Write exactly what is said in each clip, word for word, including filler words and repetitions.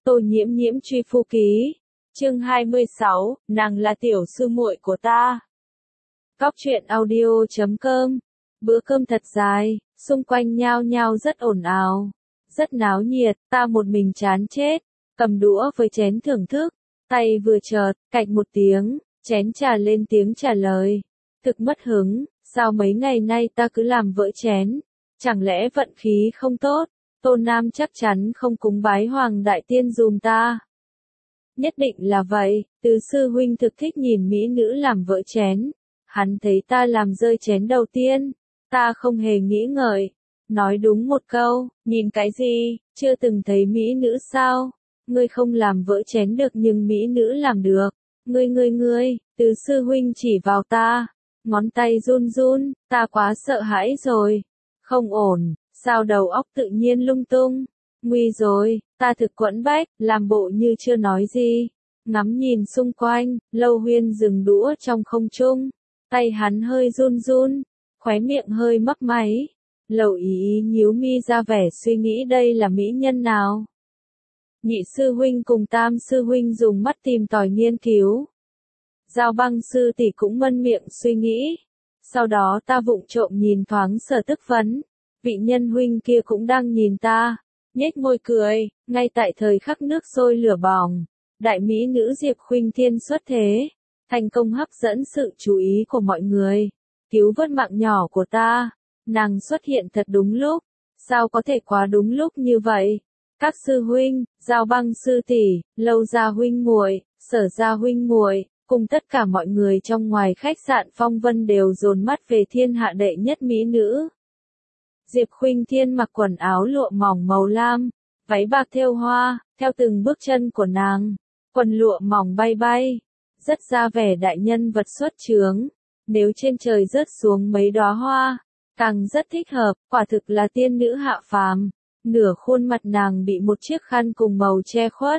Tô Nhiễm Nhiễm truy phu ký. Chương hai mươi sáu, nàng là tiểu sư muội của ta. Góc truyện audio chấm com. Bữa cơm thật dài, xung quanh nhao nhao rất ồn ào, rất náo nhiệt, ta một mình chán chết, cầm đũa với chén thưởng thức, tay vừa chợt, cạch một tiếng, chén trà lên tiếng trả lời. Thực mất hứng, sao mấy ngày nay ta cứ làm vỡ chén, chẳng lẽ vận khí không tốt? Tô Nam chắc chắn không cúng bái Hoàng Đại Tiên dùm ta. Nhất định là vậy, Tứ sư huynh thực thích nhìn mỹ nữ làm vỡ chén. Hắn thấy ta làm rơi chén đầu tiên, ta không hề nghĩ ngợi, nói đúng một câu, nhìn cái gì, chưa từng thấy mỹ nữ sao? Ngươi không làm vỡ chén được nhưng mỹ nữ làm được. Ngươi ngươi ngươi, Tứ sư huynh chỉ vào ta, ngón tay run run, ta quá sợ hãi rồi. Không ổn, sao đầu óc tự nhiên lung tung? Nguy rồi, ta thực quẫn bách, làm bộ như chưa nói gì. Ngắm nhìn xung quanh, Lâu Huyên dừng đũa trong không trung. Tay hắn hơi run run, khóe miệng hơi mấp máy. Lầu ý ý nhíu mi ra vẻ suy nghĩ đây là mỹ nhân nào. Nhị sư huynh cùng tam sư huynh dùng mắt tìm tòi nghiên cứu. Giao Băng sư tỷ cũng mân miệng suy nghĩ. Sau đó ta vụng trộm nhìn thoáng Sở Tức Vấn. Vị nhân huynh kia cũng đang nhìn ta, nhếch môi cười. Ngay tại thời khắc nước sôi lửa bỏng, đại mỹ nữ Diệp Khuynh Thiên xuất thế, thành công hấp dẫn sự chú ý của mọi người, cứu vớt mạng nhỏ của ta. Nàng xuất hiện thật đúng lúc, sao có thể quá đúng lúc như vậy? Các sư huynh, Giao Băng sư tỷ, Lâu gia huynh muội, Sở gia huynh muội, cùng tất cả mọi người trong ngoài khách sạn Phong Vân đều dồn mắt về thiên hạ đệ nhất mỹ nữ. Diệp Khuynh Thiên mặc quần áo lụa mỏng màu lam, váy bạc thêu hoa, theo từng bước chân của nàng, quần lụa mỏng bay bay, rất ra vẻ đại nhân vật xuất trướng. Nếu trên trời rớt xuống mấy đóa hoa, càng rất thích hợp, quả thực là tiên nữ hạ phàm. Nửa khuôn mặt nàng bị một chiếc khăn cùng màu che khuất,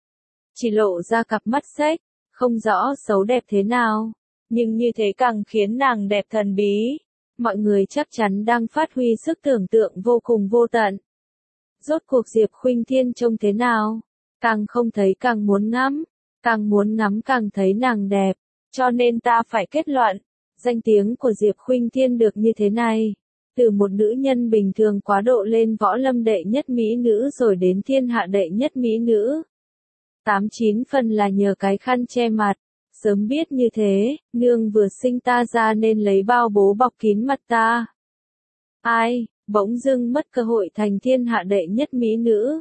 chỉ lộ ra cặp mắt xếch, không rõ xấu đẹp thế nào, nhưng như thế càng khiến nàng đẹp thần bí. Mọi người chắc chắn đang phát huy sức tưởng tượng vô cùng vô tận. Rốt cuộc Diệp Khuynh Thiên trông thế nào? Càng không thấy càng muốn ngắm, càng muốn ngắm càng thấy nàng đẹp, cho nên ta phải kết luận, danh tiếng của Diệp Khuynh Thiên được như thế này, từ một nữ nhân bình thường quá độ lên võ lâm đệ nhất mỹ nữ rồi đến thiên hạ đệ nhất mỹ nữ. Tám chín phần là nhờ cái khăn che mặt. Sớm biết như thế, nương vừa sinh ta ra nên lấy bao bố bọc kín mặt ta. Ai, bỗng dưng mất cơ hội thành thiên hạ đệ nhất mỹ nữ.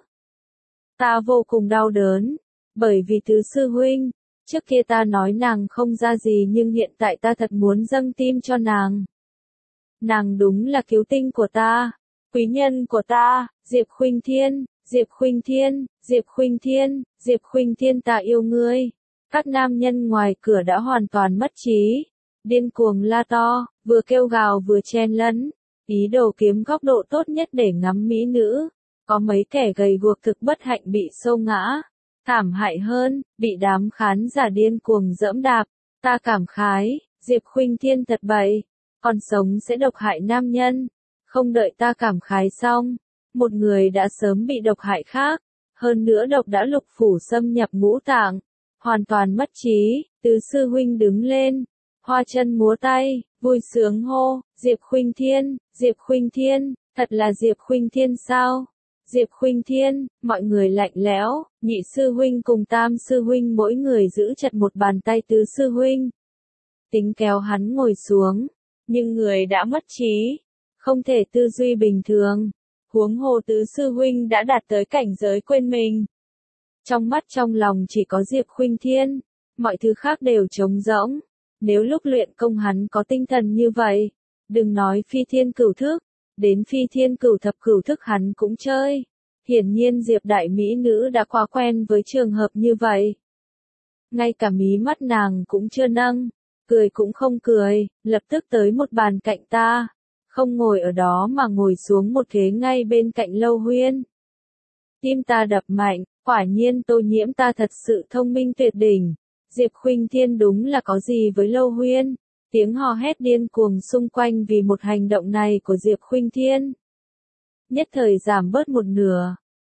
Ta vô cùng đau đớn, bởi vì Tứ sư huynh, trước kia ta nói nàng không ra gì nhưng hiện tại ta thật muốn dâng tim cho nàng. Nàng đúng là cứu tinh của ta, quý nhân của ta, Diệp Khuynh Thiên, Diệp Khuynh Thiên, Diệp Khuynh Thiên, Diệp Khuynh Thiên ta yêu ngươi. Các nam nhân ngoài cửa đã hoàn toàn mất trí, điên cuồng la to, vừa kêu gào vừa chen lấn, ý đồ kiếm góc độ tốt nhất để ngắm mỹ nữ. Có mấy kẻ gầy guộc thực bất hạnh bị xô ngã, thảm hại hơn, bị đám khán giả điên cuồng giẫm đạp. Ta cảm khái, Diệp Khuynh Thiên thật bậy, còn sống sẽ độc hại nam nhân. Không đợi ta cảm khái xong, một người đã sớm bị độc hại khác, hơn nữa độc đã lục phủ xâm nhập ngũ tạng. Hoàn toàn mất trí. Tứ sư huynh đứng lên, hoa chân múa tay, vui sướng hô, Diệp Khuynh Thiên, Diệp Khuynh Thiên, thật là Diệp Khuynh Thiên sao? Diệp Khuynh Thiên, mọi người lạnh lẽo, nhị sư huynh cùng tam sư huynh mỗi người giữ chặt một bàn tay Tứ sư huynh. Tính kéo hắn ngồi xuống, nhưng người đã mất trí, không thể tư duy bình thường. Huống hồ Tứ sư huynh đã đạt tới cảnh giới quên mình. Trong mắt trong lòng chỉ có Diệp Khuynh Thiên, mọi thứ khác đều trống rỗng. Nếu lúc luyện công hắn có tinh thần như vậy, đừng nói phi thiên cửu thức, đến phi thiên cửu thập cửu thức hắn cũng chơi. Hiển nhiên Diệp đại mỹ nữ đã quá quen với trường hợp như vậy. Ngay cả mí mắt nàng cũng chưa nâng, cười cũng không cười, lập tức tới một bàn cạnh ta, không ngồi ở đó mà ngồi xuống một ghế ngay bên cạnh Lâu Huyên. Tim ta đập mạnh. Quả nhiên Tô Nhiễm ta thật sự thông minh tuyệt đỉnh. Diệp Khuynh Thiên đúng là có gì với Lâu Huyên. Tiếng hò hét điên cuồng xung quanh vì một hành động này của Diệp Khuynh Thiên. Nhất thời giảm bớt một nửa.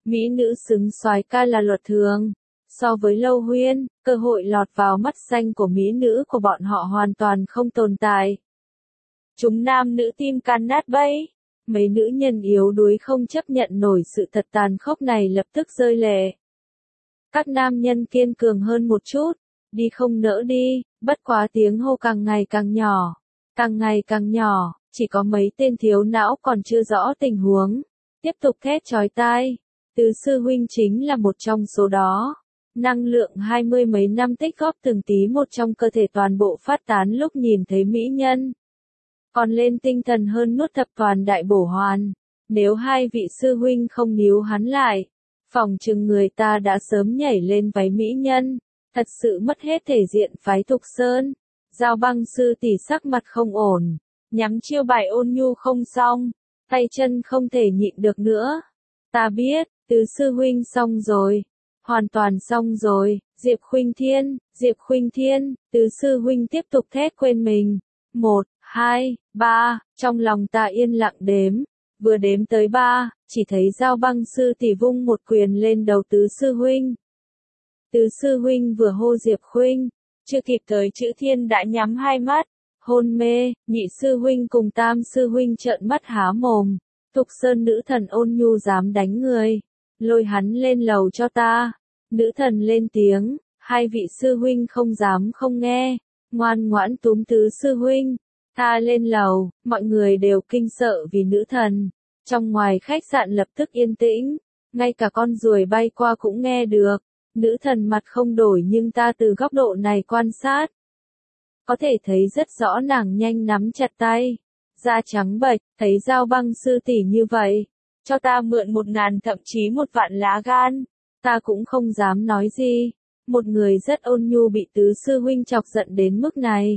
Mỹ nữ xứng soái ca là luật thường. So với Lâu Huyên, cơ hội lọt vào mắt xanh của mỹ nữ của bọn họ hoàn toàn không tồn tại. Chúng nam nữ tim can nát bấy. Mấy nữ nhân yếu đuối không chấp nhận nổi sự thật tàn khốc này lập tức rơi lệ. Các nam nhân kiên cường hơn một chút, đi không nỡ đi, bất quá tiếng hô càng ngày càng nhỏ, càng ngày càng nhỏ, chỉ có mấy tên thiếu não còn chưa rõ tình huống, tiếp tục thét chói tai. Từ sư huynh chính là một trong số đó. Năng lượng hai mươi mấy năm tích góp từng tí một trong cơ thể toàn bộ phát tán lúc nhìn thấy mỹ nhân. Còn lên tinh thần hơn nuốt thập toàn đại bổ hoàn. Nếu hai vị sư huynh không níu hắn lại, phòng chừng người ta đã sớm nhảy lên váy mỹ nhân, thật sự mất hết thể diện phái Thục Sơn. Giao Băng sư tỷ sắc mặt không ổn, nhắm chiêu bài ôn nhu không xong, tay chân không thể nhịn được nữa. Ta biết, Từ sư huynh xong rồi, hoàn toàn xong rồi. Diệp Khuynh Thiên, Diệp Khuynh Thiên, Từ sư huynh tiếp tục thét quên mình. Một, hai, ba, trong lòng ta yên lặng đếm, vừa đếm tới ba, chỉ thấy Giao Băng sư tỷ vung một quyền lên đầu Từ sư huynh. Từ sư huynh vừa hô Diệp Khuynh, chưa kịp tới chữ thiên đã nhắm hai mắt, hôn mê. Nhị sư huynh cùng tam sư huynh trợn mắt há mồm. Thục Sơn nữ thần ôn nhu dám đánh người, lôi hắn lên lầu cho ta. Nữ thần lên tiếng, hai vị sư huynh không dám không nghe, ngoan ngoãn túm Tứ sư huynh. Ta lên lầu, mọi người đều kinh sợ vì nữ thần. Trong ngoài khách sạn lập tức yên tĩnh, ngay cả con ruồi bay qua cũng nghe được. Nữ thần mặt không đổi nhưng ta từ góc độ này quan sát, có thể thấy rất rõ nàng nhanh nắm chặt tay, da trắng bệch. Thấy Giao Băng sư tỷ như vậy, cho ta mượn một ngàn thậm chí một vạn lá gan, ta cũng không dám nói gì. Một người rất ôn nhu bị Tứ sư huynh chọc giận đến mức này.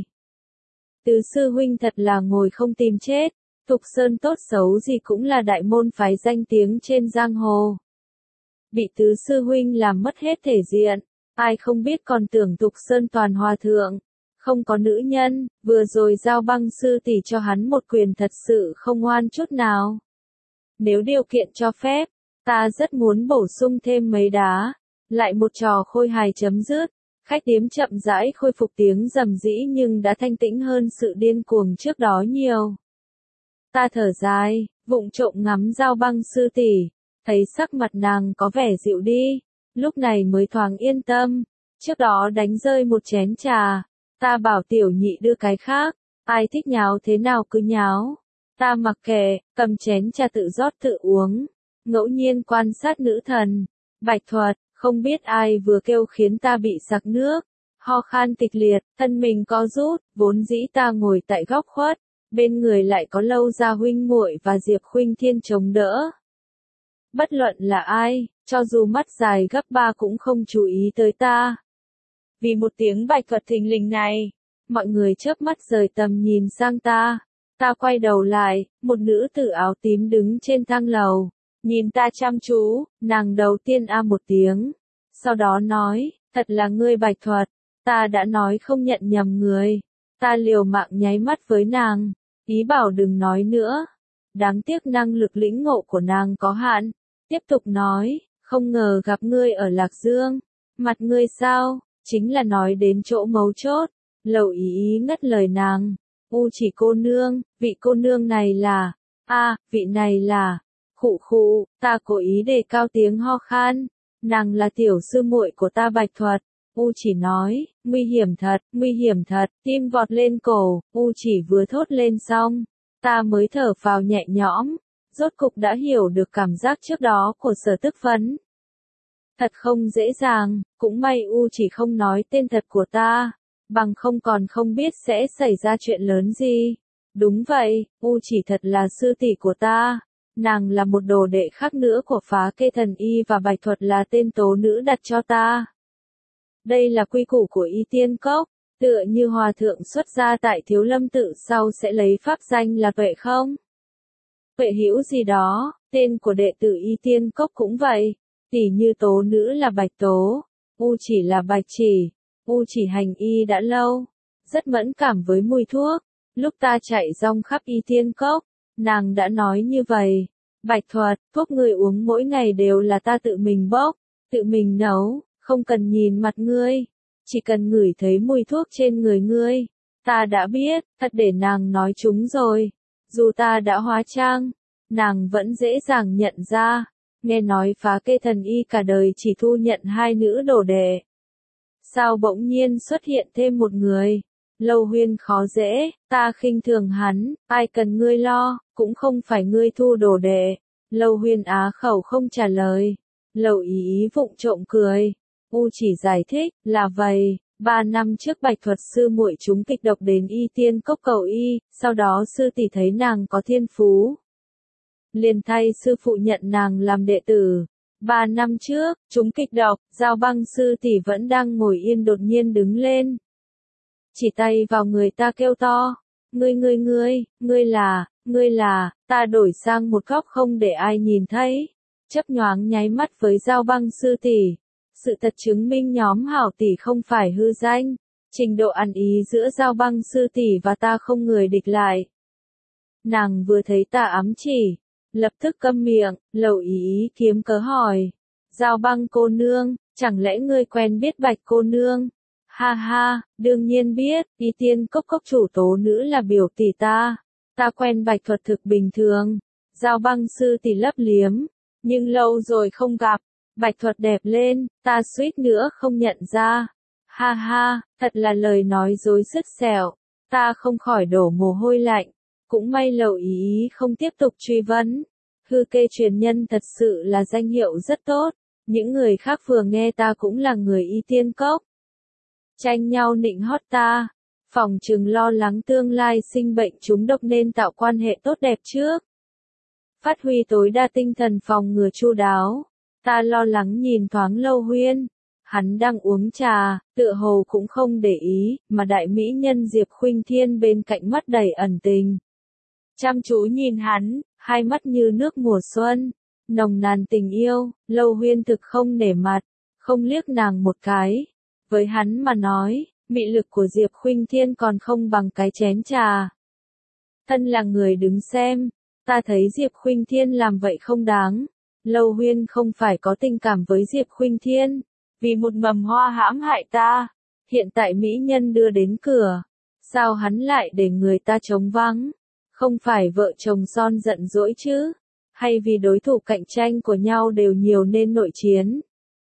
Tứ sư huynh thật là ngồi không tìm chết. Thục Sơn tốt xấu gì cũng là đại môn phái danh tiếng trên giang hồ. Bị Tứ sư huynh làm mất hết thể diện, ai không biết còn tưởng Thục Sơn toàn hòa thượng, không có nữ nhân. Vừa rồi Giao Băng sư tỷ cho hắn một quyền thật sự không ngoan chút nào. Nếu điều kiện cho phép, ta rất muốn bổ sung thêm mấy đá. Lại một trò khôi hài chấm dứt. Khách điếm chậm rãi khôi phục tiếng rầm rĩ nhưng đã thanh tĩnh hơn sự điên cuồng trước đó nhiều. Ta thở dài, vụng trộm ngắm Giao Băng sư tỷ, thấy sắc mặt nàng có vẻ dịu đi, lúc này mới thoáng yên tâm. Trước đó đánh rơi một chén trà, ta bảo tiểu nhị đưa cái khác, ai thích nháo thế nào cứ nháo. Ta mặc kệ, cầm chén trà tự rót tự uống, ngẫu nhiên quan sát nữ thần. Bạch Thuật, không biết ai vừa kêu khiến ta bị sặc nước, ho khan kịch liệt, thân mình co rút. Vốn dĩ ta ngồi tại góc khuất, bên người lại có Lâu gia huynh muội và Diệp Khuynh Thiên chống đỡ. Bất luận là ai, cho dù mắt dài gấp ba cũng không chú ý tới ta. Vì một tiếng Bạch Thuật thình lình này, mọi người chớp mắt rời tầm nhìn sang ta. Ta quay đầu lại, một nữ tử áo tím đứng trên thang lầu, nhìn ta chăm chú. Nàng đầu tiên a một tiếng, sau đó nói, thật là ngươi Bạch Thuật. Ta đã nói không nhận nhầm người. Ta liều mạng nháy mắt với nàng, ý bảo đừng nói nữa. Đáng tiếc năng lực lĩnh ngộ của nàng có hạn. Tiếp tục nói, không ngờ gặp ngươi ở Lạc Dương. Mặt ngươi sao? Chính là nói đến chỗ mấu chốt. Lầu ý ý ngắt lời nàng. U Chỉ cô nương, vị cô nương này là, a, vị này là, khụ khụ. Ta cố ý đề cao tiếng ho khan. Nàng là tiểu sư muội của ta Bạch Thuật. U Chỉ nói, nguy hiểm thật, nguy hiểm thật. Tim vọt lên cổ. U Chỉ vừa thốt lên xong, ta mới thở phào nhẹ nhõm. Rốt cục đã hiểu được cảm giác trước đó của Sở Tức Phấn. Thật không dễ dàng, cũng may U Chỉ không nói tên thật của ta, bằng không còn không biết sẽ xảy ra chuyện lớn gì. Đúng vậy, U Chỉ thật là sư tỷ của ta, nàng là một đồ đệ khác nữa của Phá Kê Thần Y và Bạch Thuật là tên tố nữ đặt cho ta. Đây là quy củ của Y Tiên Cốc, tựa như hòa thượng xuất gia tại Thiếu Lâm tự sau sẽ lấy pháp danh là Tuệ không? Tuệ Hữu gì đó, tên của đệ tử Y Tiên Cốc cũng vậy, tỉ như tố nữ là Bạch Tố, U Chỉ là Bạch Chỉ. U Chỉ hành y đã lâu, rất mẫn cảm với mùi thuốc. Lúc ta chạy rong khắp Y Tiên Cốc, nàng đã nói như vậy. Bạch Thuật, thuốc ngươi uống mỗi ngày đều là ta tự mình bốc, tự mình nấu, không cần nhìn mặt ngươi, chỉ cần ngửi thấy mùi thuốc trên người ngươi. Ta đã biết, thật để nàng nói chúng rồi. Dù ta đã hóa trang, nàng vẫn dễ dàng nhận ra. Nghe nói phá kê thần y cả đời chỉ thu nhận hai nữ đồ đệ. Sao bỗng nhiên xuất hiện thêm một người? Lâu Huyên khó dễ, ta khinh thường hắn, ai cần ngươi lo, cũng không phải ngươi thu đồ đệ. Lâu Huyên á khẩu không trả lời. Lâu ý ý vụng trộm cười. U chỉ giải thích, là vậy, ba năm trước Bạch Thuật sư muội chúng kịch độc đến y tiên cốc cầu y, sau đó sư tỷ thấy nàng có thiên phú. Liền thay sư phụ nhận nàng làm đệ tử. Ba năm trước, chúng kịch độc, Giao Băng sư tỷ vẫn đang ngồi yên đột nhiên đứng lên. Chỉ tay vào người ta kêu to, ngươi ngươi ngươi, ngươi là, ngươi là, ta đổi sang một góc không để ai nhìn thấy. Chấp nhoáng nháy mắt với Giao Băng sư tỷ. Sự thật chứng minh nhóm hảo tỷ không phải hư danh. Trình độ ăn ý giữa Giao Băng sư tỷ và ta không người địch lại. Nàng vừa thấy ta ám chỉ, lập tức câm miệng, Lầu ý ý kiếm cớ hỏi. Giao Băng cô nương, chẳng lẽ ngươi quen biết Bạch cô nương? Ha ha, đương nhiên biết, y tiên cốc cốc chủ tố nữ là biểu tỷ ta. Ta quen Bạch Thuật thực bình thường. Giao Băng sư tỷ lấp liếm, nhưng lâu rồi không gặp. Bạch Thuật đẹp lên, ta suýt nữa không nhận ra. Ha ha, thật là lời nói dối sứt sẹo. Ta không khỏi đổ mồ hôi lạnh. Cũng may Lầu ý ý không tiếp tục truy vấn. Hư kê truyền nhân thật sự là danh hiệu rất tốt. Những người khác vừa nghe ta cũng là người y tiên cốc. Tranh nhau nịnh hót ta. Phòng trừng lo lắng tương lai sinh bệnh trúng độc nên tạo quan hệ tốt đẹp trước. Phát huy tối đa tinh thần phòng ngừa chu đáo. Ta lo lắng nhìn thoáng Lâu Huyên. Hắn đang uống trà, tựa hồ cũng không để ý, mà đại mỹ nhân Diệp Khuynh Thiên bên cạnh mắt đầy ẩn tình. Chăm chú nhìn hắn, hai mắt như nước mùa xuân, nồng nàn tình yêu. Lâu Huyên thực không nể mặt, không liếc nàng một cái. Với hắn mà nói, mị lực của Diệp Khuynh Thiên còn không bằng cái chén trà. Thân là người đứng xem, ta thấy Diệp Khuynh Thiên làm vậy không đáng. Lâu Huyên không phải có tình cảm với Diệp Khuynh Thiên, vì một mầm hoa hãm hại ta. Hiện tại mỹ nhân đưa đến cửa, sao hắn lại để người ta trống vắng? Không phải vợ chồng son giận dỗi chứ? Hay vì đối thủ cạnh tranh của nhau đều nhiều nên nội chiến?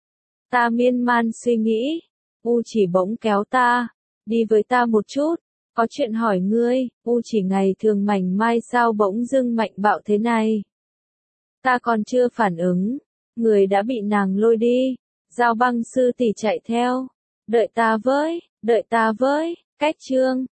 Ta miên man suy nghĩ. U chỉ bỗng kéo ta, đi với ta một chút, có chuyện hỏi ngươi. U chỉ ngày thường mảnh mai sao bỗng dưng mạnh bạo thế này? Ta còn chưa phản ứng, người đã bị nàng lôi đi. Giao Băng sư tỷ chạy theo. Đợi ta với, đợi ta với, cách chương.